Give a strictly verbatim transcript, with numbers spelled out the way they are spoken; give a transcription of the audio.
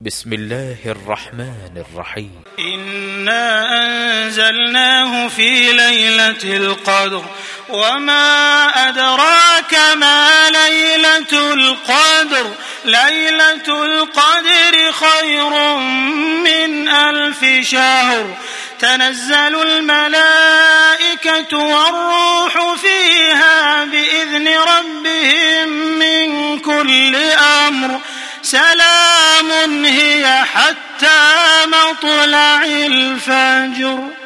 بسم الله الرحمن الرحيم. إنا أنزلناه في ليلة القدر وما أدراك ما ليلة القدر ليلة القدر خير من ألف شهر تنزل الملائكة والروح فيها بإذن ربهم من كل أمر سلام هي حتى مطلع الفجر.